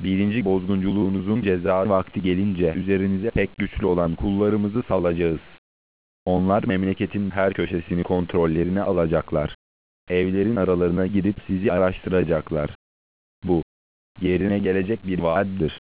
Birinci bozgunculuğunuzun ceza vakti gelince üzerinize pek güçlü olan kullarımızı salacağız. Onlar memleketin her köşesini kontrollerine alacaklar. Evlerin aralarına girip sizi araştıracaklar. Bu, yerine gelecek bir vaattir.